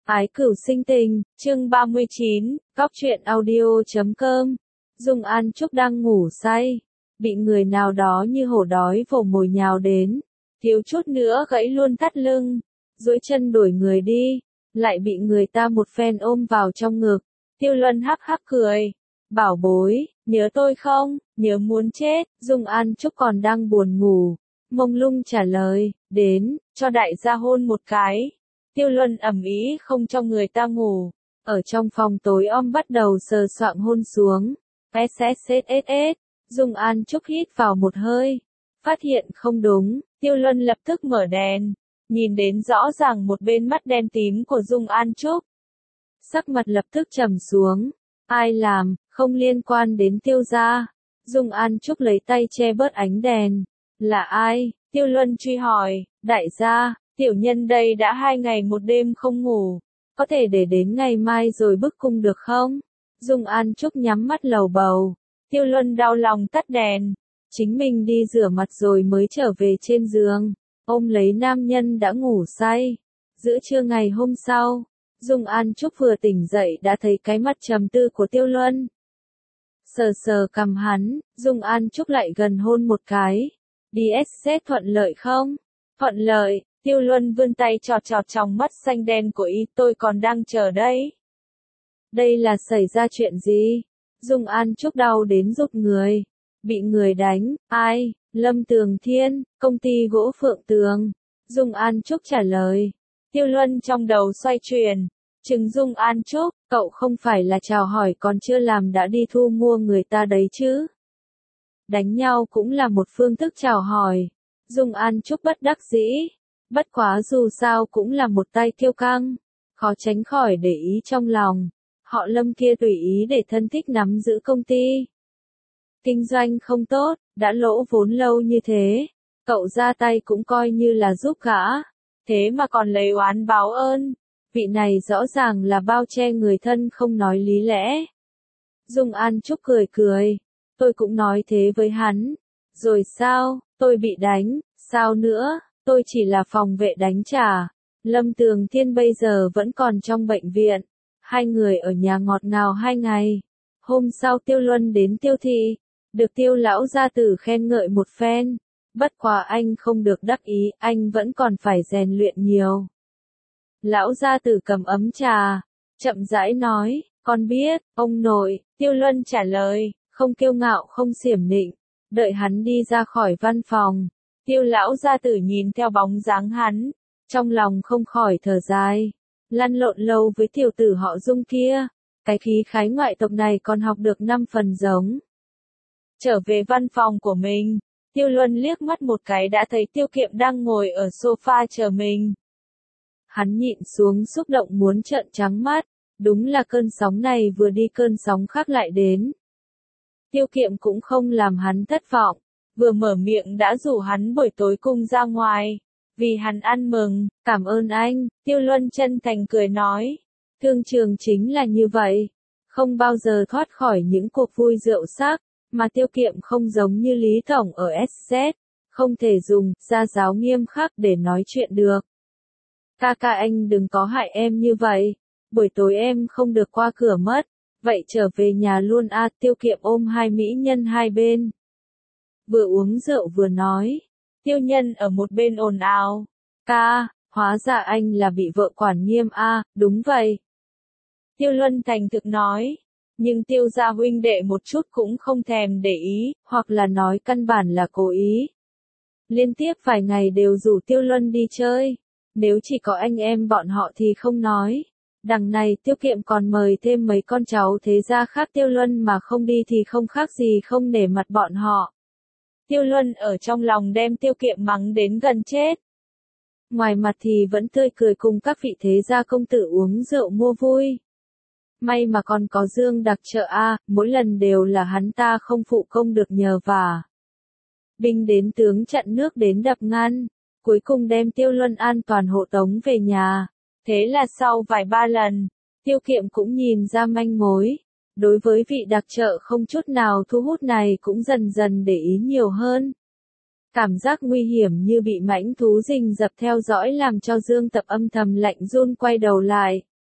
Ái cửu sinh tình, chương 39, Góc truyện audio.com. Dung An Trúc đang ngủ say, bị người nào đó như hổ đói vồ mồi nhào đến, thiếu chút nữa gãy luôn thắt lưng, duỗi chân đuổi người đi, lại bị người ta một phen ôm vào trong ngực. Tiêu Luân hắc hắc cười, bảo bối, nhớ tôi không, nhớ muốn chết. Dung An Trúc còn đang buồn ngủ, mông lung trả lời, đến, cho đại gia hôn một cái. Tiêu Luân ầm ĩ không cho người ta ngủ, ở trong phòng tối om bắt đầu sờ soạng hôn xuống. SSSS, Dung An Trúc hít vào một hơi, phát hiện không đúng, Tiêu Luân lập tức mở đèn, nhìn đến rõ ràng một bên mắt đen tím của Dung An Trúc. Sắc mặt lập tức trầm xuống, ai làm, không liên quan đến Tiêu gia. Dung An Trúc lấy tay che bớt ánh đèn, là ai? Tiêu Luân truy hỏi, đại gia. Tiểu nhân đây đã 2 ngày 1 đêm không ngủ, có thể để đến ngày mai rồi bức cung được không? Dung An Trúc nhắm mắt lầu bầu, Tiêu Luân đau lòng tắt đèn, chính mình đi rửa mặt rồi mới trở về trên giường, ôm lấy nam nhân đã ngủ say. Giữa trưa ngày hôm sau, Dung An Trúc vừa tỉnh dậy đã thấy cái mặt trầm tư của Tiêu Luân. Sờ sờ cằm hắn, Dung An Trúc lại gần hôn một cái. DSZ thuận lợi không? Thuận lợi. Tiêu Luân vươn tay chọt chọt trong mắt xanh đen của y, tôi còn đang chờ đấy. Đây là xảy ra chuyện gì? Dung An Trúc đau đến rụt người. Bị người đánh, ai? Lâm Tường Thiên, công ty gỗ Phượng Tường. Dung An Trúc trả lời. Tiêu Luân trong đầu xoay chuyển. Chừng Dung An Trúc, cậu không phải là chào hỏi còn chưa làm đã đi thu mua người ta đấy chứ? Đánh nhau cũng là một phương thức chào hỏi. Dung An Trúc bất đắc dĩ. Bất quá dù sao cũng là một tay kiêu căng, khó tránh khỏi để ý trong lòng. Họ Lâm kia tùy ý để thân thích nắm giữ công ty. Kinh doanh không tốt, đã lỗ vốn lâu như thế. Cậu ra tay cũng coi như là giúp gã. Thế mà còn lấy oán báo ơn. Vị này rõ ràng là bao che người thân không nói lý lẽ. Dung An Trúc cười cười. Tôi cũng nói thế với hắn. Rồi sao, tôi bị đánh, sao nữa? Tôi chỉ là phòng vệ đánh trả. Lâm Tường Thiên bây giờ vẫn còn trong bệnh viện. 2 người ở nhà ngọt ngào 2 ngày. Hôm sau Tiêu Luân đến Tiêu thị, được Tiêu lão gia tử khen ngợi một phen. Bất quá anh không được đắc ý, anh vẫn còn phải rèn luyện nhiều. Lão gia tử cầm ấm trà, chậm rãi nói, con biết, ông nội. Tiêu Luân trả lời, không kiêu ngạo không xiểm nịnh. Đợi hắn đi ra khỏi văn phòng. Tiêu lão gia tử nhìn theo bóng dáng hắn, trong lòng không khỏi thở dài. Lăn lộn lâu với tiểu tử họ Dung kia, cái khí khái ngoại tộc này còn học được 5 phần giống. Trở về văn phòng của mình, Tiêu Luân liếc mắt một cái đã thấy Tiêu Kiệm đang ngồi ở sofa chờ mình. Hắn nhịn xuống xúc động muốn trợn trắng mắt, đúng là cơn sóng này vừa đi cơn sóng khác lại đến. Tiêu Kiệm cũng không làm hắn thất vọng. Vừa mở miệng đã rủ hắn buổi tối cùng ra ngoài, vì hắn ăn mừng, cảm ơn anh. Tiêu Luân chân thành cười nói, thương trường chính là như vậy, không bao giờ thoát khỏi những cuộc vui rượu sắc, mà Tiêu Kiệm không giống như Lý Tổng ở SZ, không thể dùng gia giáo nghiêm khắc để nói chuyện được. Ca ca anh đừng có hại em như vậy, buổi tối em không được qua cửa mất, vậy trở về nhà luôn a. Tiêu Kiệm ôm 2 mỹ nhân hai bên. Vừa uống rượu vừa nói. Tiêu Nhân ở một bên ồn ào. Ca, hóa ra anh là bị vợ quản nghiêm a. Đúng vậy. Tiêu Luân thành thực nói. Nhưng Tiêu gia huynh đệ một chút cũng không thèm để ý, hoặc là nói căn bản là cố ý. Liên tiếp vài ngày đều rủ Tiêu Luân đi chơi. Nếu chỉ có anh em bọn họ thì không nói. Đằng này Tiêu Kiệm còn mời thêm mấy con cháu thế gia khác Tiêu Luân mà không đi thì không khác gì không nể mặt bọn họ. Tiêu Luân ở trong lòng đem Tiêu Kiệm mắng đến gần chết. Ngoài mặt thì vẫn tươi cười cùng các vị thế gia công tử uống rượu mua vui. May mà còn có Dương đặc trợ a, mỗi lần đều là hắn ta không phụ công được nhờ vả. Binh đến tướng chặn nước đến đập ngăn, cuối cùng đem Tiêu Luân an toàn hộ tống về nhà. Thế là sau vài ba lần, Tiêu Kiệm cũng nhìn ra manh mối. Đối với vị đặc trợ không chút nào thu hút này cũng dần dần để ý nhiều hơn. Cảm giác nguy hiểm như bị mãnh thú rình rập theo dõi làm cho Dương Tập âm thầm lạnh run quay đầu lại.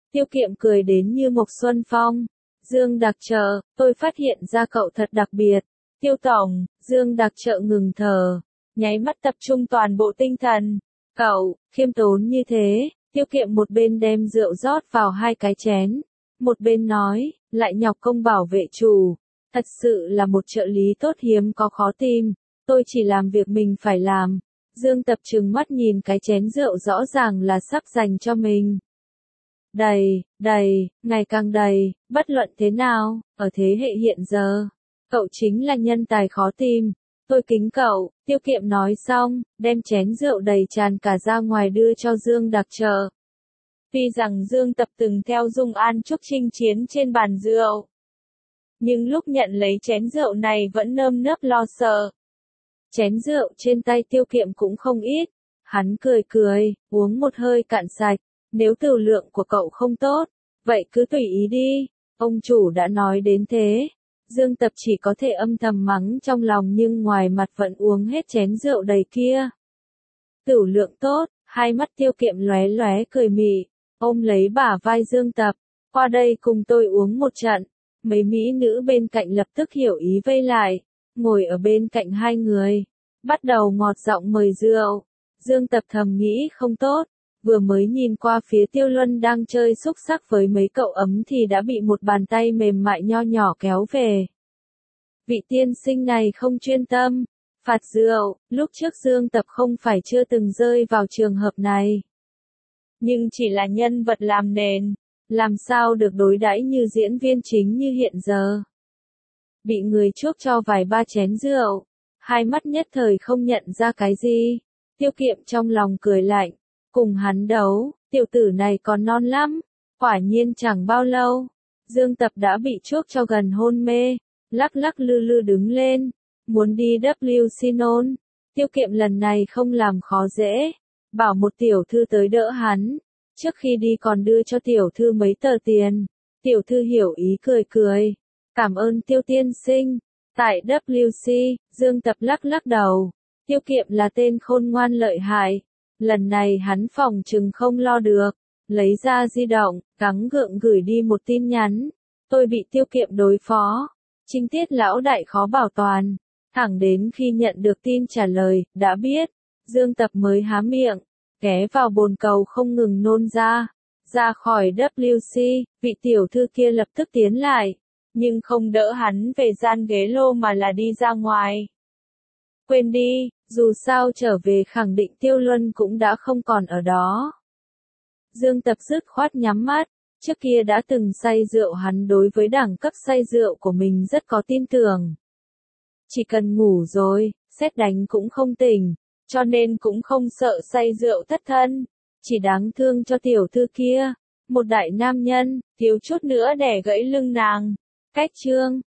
Tiêu Kiệm cười đến như một xuân phong. Dương Đặc Trợ, tôi phát hiện ra cậu thật đặc biệt. Tiêu Tổng, Dương Đặc Trợ ngừng thở, nháy mắt tập trung toàn bộ tinh thần. Cậu, khiêm tốn như thế. Tiêu Kiệm một bên đem rượu rót vào 2 cái chén, một bên nói, lại nhọc công bảo vệ chủ. Thật sự là một trợ lý tốt hiếm có khó tìm, tôi chỉ làm việc mình phải làm. Dương Tập trừng mắt nhìn cái chén rượu rõ ràng là sắp dành cho mình. Đầy, ngày càng đầy, bất luận thế nào, ở thế hệ hiện giờ, cậu chính là nhân tài khó tìm. Tôi kính cậu. Tiêu Kiệm nói xong, đem chén rượu đầy tràn cả ra ngoài đưa cho Dương Đặc Trợ. Tuy rằng Dương Tập từng theo Dung An Trúc chinh chiến trên bàn rượu, nhưng lúc nhận lấy chén rượu này vẫn nơm nớp lo sợ. Chén rượu trên tay Tiêu Kiệm cũng không ít. Hắn cười, uống một hơi cạn sạch. Nếu tửu lượng của cậu không tốt, vậy cứ tùy ý đi. Ông chủ đã nói đến thế. Dương Tập chỉ có thể âm thầm mắng trong lòng nhưng ngoài mặt vẫn uống hết chén rượu đầy kia. Tửu lượng tốt, hai mắt Tiêu Kiệm lóe lóe cười mị, ôm lấy bả vai Dương Tập, qua đây cùng tôi uống một trận. Mấy mỹ nữ bên cạnh lập tức hiểu ý vây lại, ngồi ở bên cạnh hai người, bắt đầu ngọt giọng mời rượu. Dương Tập thầm nghĩ không tốt, vừa mới nhìn qua phía Tiêu Luân đang chơi xúc xắc với mấy cậu ấm thì đã bị một bàn tay mềm mại nho nhỏ kéo về. Vị tiên sinh này không chuyên tâm, phạt rượu. Lúc trước Dương Tập không phải chưa từng rơi vào trường hợp này, nhưng chỉ là nhân vật làm nền, làm sao được đối đãi như diễn viên chính như hiện giờ. Bị người chuốc cho vài ba chén rượu, hai mắt nhất thời không nhận ra cái gì. Tiêu Kiệm trong lòng cười lạnh, cùng hắn đấu, tiểu tử này còn non lắm. Quả nhiên chẳng bao lâu, Dương Tập đã bị chuốc cho gần hôn mê, lắc lắc lư lư đứng lên, muốn đi WC nôn. Tiêu Kiệm lần này không làm khó dễ, bảo một tiểu thư tới đỡ hắn, trước khi đi còn đưa cho tiểu thư mấy tờ tiền. Tiểu thư hiểu ý cười, cảm ơn Tiêu tiên sinh. Tại WC, Dương Tập lắc lắc đầu, Tiêu Kiệm là tên khôn ngoan lợi hại, lần này hắn phòng chừng không lo được, lấy ra di động, gắng gượng gửi đi một tin nhắn, tôi bị Tiêu Kiệm đối phó, chính tiết lão đại khó bảo toàn. Thẳng đến khi nhận được tin trả lời, đã biết, Dương Tập mới há miệng, ghé vào bồn cầu không ngừng nôn ra khỏi WC. Vị tiểu thư kia lập tức tiến lại, nhưng không đỡ hắn về gian ghế lô mà là đi ra ngoài. Quên đi, dù sao trở về khẳng định Tiêu Luân cũng đã không còn ở đó. Dương Tập dứt khoát nhắm mắt, trước kia đã từng say rượu hắn đối với đẳng cấp say rượu của mình rất có tin tưởng. Chỉ cần ngủ rồi, sét đánh cũng không tỉnh, cho nên cũng không sợ say rượu thất thân. Chỉ đáng thương cho tiểu thư kia, một đại nam nhân, thiếu chút nữa đẻ gãy lưng nàng. Cách chương